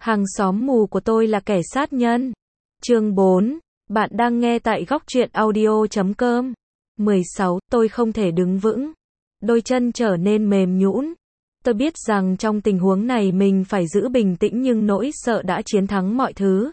Hàng xóm mù của tôi là kẻ sát nhân. Chương 4. Bạn đang nghe tại góc truyện audio.com. 16. Tôi không thể đứng vững. Đôi chân trở nên mềm nhũn. Tôi biết rằng trong tình huống này mình phải giữ bình tĩnh nhưng nỗi sợ đã chiến thắng mọi thứ.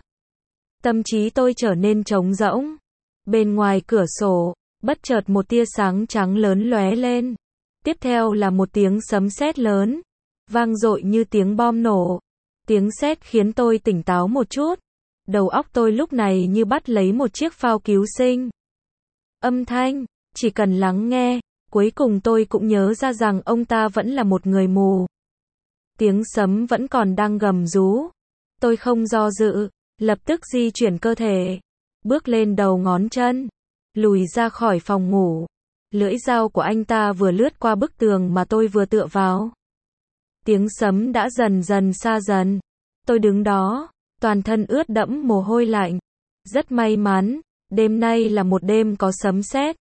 Tâm trí tôi trở nên trống rỗng. Bên ngoài cửa sổ, bất chợt một tia sáng trắng lớn lóe lên. Tiếp theo là một tiếng sấm sét lớn, vang dội như tiếng bom nổ. Tiếng sét khiến tôi tỉnh táo một chút. Đầu óc tôi lúc này như bắt lấy một chiếc phao cứu sinh. Âm thanh, chỉ cần lắng nghe, cuối cùng tôi cũng nhớ ra rằng ông ta vẫn là một người mù. Tiếng sấm vẫn còn đang gầm rú. Tôi không do dự, lập tức di chuyển cơ thể, bước lên đầu ngón chân, lùi ra khỏi phòng ngủ. Lưỡi dao của anh ta vừa lướt qua bức tường mà tôi vừa tựa vào. Tiếng sấm đã dần dần xa dần. Tôi đứng đó, toàn thân ướt đẫm mồ hôi lạnh. Rất may mắn, đêm nay là một đêm có sấm sét.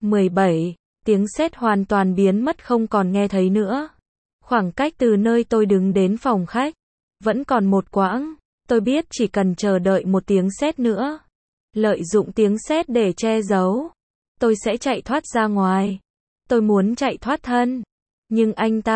17. Tiếng sét hoàn toàn biến mất không còn nghe thấy nữa. Khoảng cách từ nơi tôi đứng đến phòng khách vẫn còn một quãng. Tôi biết chỉ cần chờ đợi một tiếng sét nữa, lợi dụng tiếng sét để che giấu, tôi sẽ chạy thoát ra ngoài. Tôi muốn chạy thoát thân. Nhưng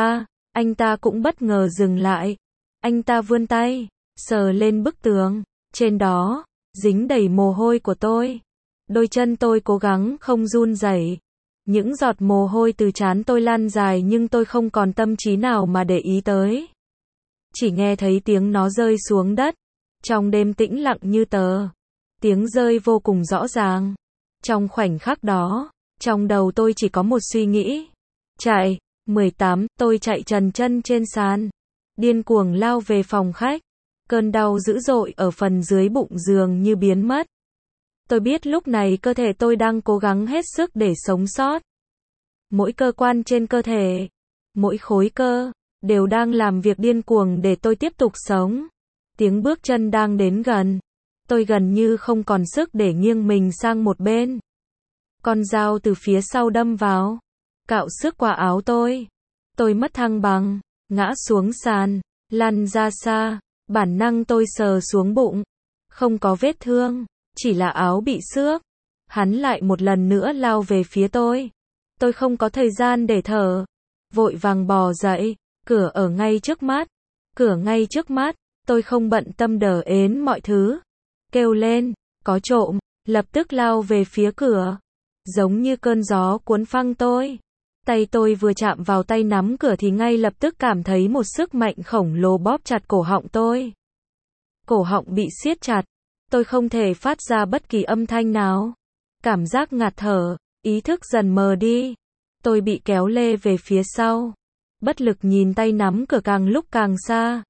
anh ta cũng bất ngờ dừng lại. Anh ta vươn tay, sờ lên bức tường. Trên đó, dính đầy mồ hôi của tôi. Đôi chân tôi cố gắng không run rẩy. Những giọt mồ hôi từ trán tôi lan dài nhưng tôi không còn tâm trí nào mà để ý tới. Chỉ nghe thấy tiếng nó rơi xuống đất. Trong đêm tĩnh lặng như tờ. Tiếng rơi vô cùng rõ ràng. Trong khoảnh khắc đó, trong đầu tôi chỉ có một suy nghĩ. Chạy. 18. Tôi chạy trần chân trên sàn, điên cuồng lao về phòng khách. Cơn đau dữ dội ở phần dưới bụng dường như biến mất. Tôi biết lúc này cơ thể tôi đang cố gắng hết sức để sống sót. Mỗi cơ quan trên cơ thể, mỗi khối cơ, đều đang làm việc điên cuồng để tôi tiếp tục sống. Tiếng bước chân đang đến gần. Tôi gần như không còn sức để nghiêng mình sang một bên. Con dao từ phía sau đâm vào, cạo xước qua áo tôi. Tôi mất thăng bằng, ngã xuống sàn, lăn ra xa. Bản năng tôi sờ xuống bụng. Không có vết thương, chỉ là áo bị xước. Hắn lại một lần nữa lao về phía tôi. Tôi không có thời gian để thở. Vội vàng bò dậy. Cửa ở ngay trước mắt. Cửa ngay trước mắt. Tôi không bận tâm đờ ến mọi thứ. Kêu lên, có trộm, lập tức lao về phía cửa. Giống như cơn gió cuốn phăng tôi. Tay tôi vừa chạm vào tay nắm cửa thì ngay lập tức cảm thấy một sức mạnh khổng lồ bóp chặt cổ họng tôi. Cổ họng bị siết chặt. Tôi không thể phát ra bất kỳ âm thanh nào. Cảm giác ngạt thở, ý thức dần mờ đi. Tôi bị kéo lê về phía sau. Bất lực nhìn tay nắm cửa càng lúc càng xa.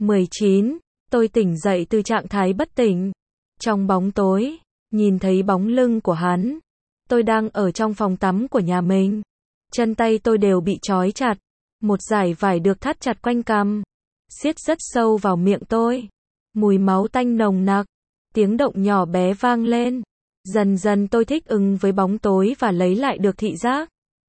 19. Tôi tỉnh dậy từ trạng thái bất tỉnh. Trong bóng tối, nhìn thấy bóng lưng của hắn. Tôi đang ở trong phòng tắm của nhà mình. Chân tay tôi đều bị trói chặt. Một dải vải được thắt chặt quanh cằm, siết rất sâu vào miệng tôi. Mùi máu tanh nồng nặc. Tiếng động nhỏ bé vang lên. Dần dần tôi thích ứng với bóng tối và lấy lại được thị giác.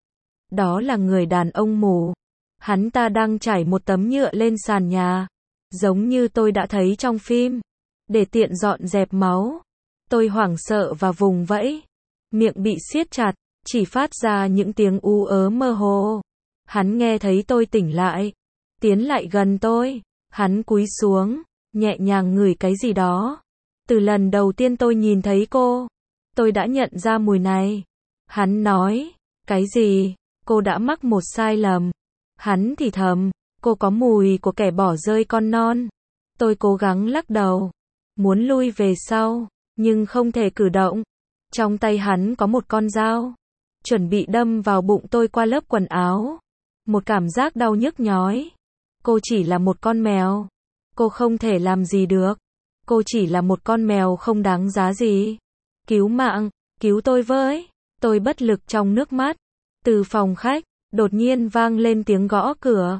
Đó là người đàn ông mù. Hắn ta đang trải một tấm nhựa lên sàn nhà, giống như tôi đã thấy trong phim, để tiện dọn dẹp máu. Tôi hoảng sợ và vùng vẫy. Miệng bị siết chặt, chỉ phát ra những tiếng ú ớ mơ hồ. Hắn nghe thấy tôi tỉnh lại, tiến lại gần tôi. Hắn cúi xuống, nhẹ nhàng ngửi cái gì đó. Từ lần đầu tiên tôi nhìn thấy cô, tôi đã nhận ra mùi này. Hắn nói, cái gì? Cô đã mắc một sai lầm. Hắn thì thầm, cô có mùi của kẻ bỏ rơi con non. Tôi cố gắng lắc đầu, muốn lui về sau, nhưng không thể cử động. Trong tay hắn có một con dao, chuẩn bị đâm vào bụng tôi qua lớp quần áo. Một cảm giác đau nhức nhói. Cô chỉ là một con mèo. Cô không thể làm gì được. Cô chỉ là một con mèo không đáng giá gì. Cứu mạng, cứu tôi với. Tôi bất lực trong nước mắt. Từ phòng khách, đột nhiên vang lên tiếng gõ cửa.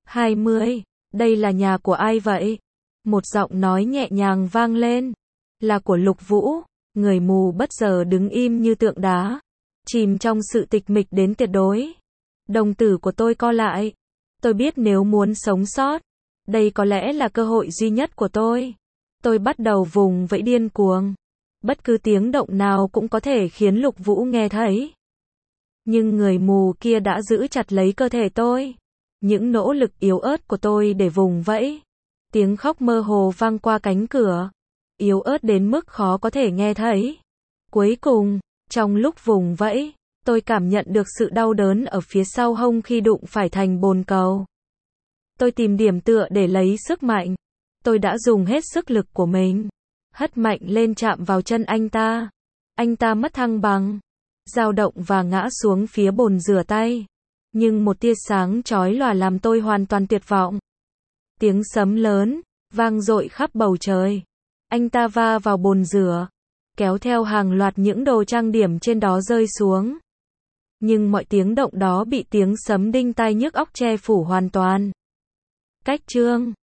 20. Đây là nhà của ai vậy? Một giọng nói nhẹ nhàng vang lên. Là của Lục Vũ. Người mù bất giờ đứng im như tượng đá, chìm trong sự tịch mịch đến tuyệt đối. Đồng tử của tôi co lại. Tôi biết nếu muốn sống sót, Đây có lẽ là cơ hội duy nhất của tôi. Tôi bắt đầu vùng vẫy điên cuồng. Bất cứ tiếng động nào cũng có thể khiến Lục Vũ nghe thấy. Nhưng người mù kia đã giữ chặt lấy cơ thể tôi. Những nỗ lực yếu ớt của tôi để vùng vẫy. Tiếng khóc mơ hồ vang qua cánh cửa. Yếu ớt đến mức khó có thể nghe thấy. Cuối cùng, trong lúc vùng vẫy, tôi cảm nhận được sự đau đớn ở phía sau hông khi đụng phải thành bồn cầu. Tôi tìm điểm tựa để lấy sức mạnh. Tôi đã dùng hết sức lực của mình. Hất mạnh lên chạm vào chân anh ta. Anh ta mất thăng bằng, dao động và ngã xuống phía bồn rửa tay. Nhưng một tia sáng chói lòa làm tôi hoàn toàn tuyệt vọng. Tiếng sấm lớn, vang dội khắp bầu trời. Anh ta va vào bồn rửa, kéo theo hàng loạt những đồ trang điểm trên đó rơi xuống. Nhưng mọi tiếng động đó bị tiếng sấm đinh tai nhức óc che phủ hoàn toàn. Cách chương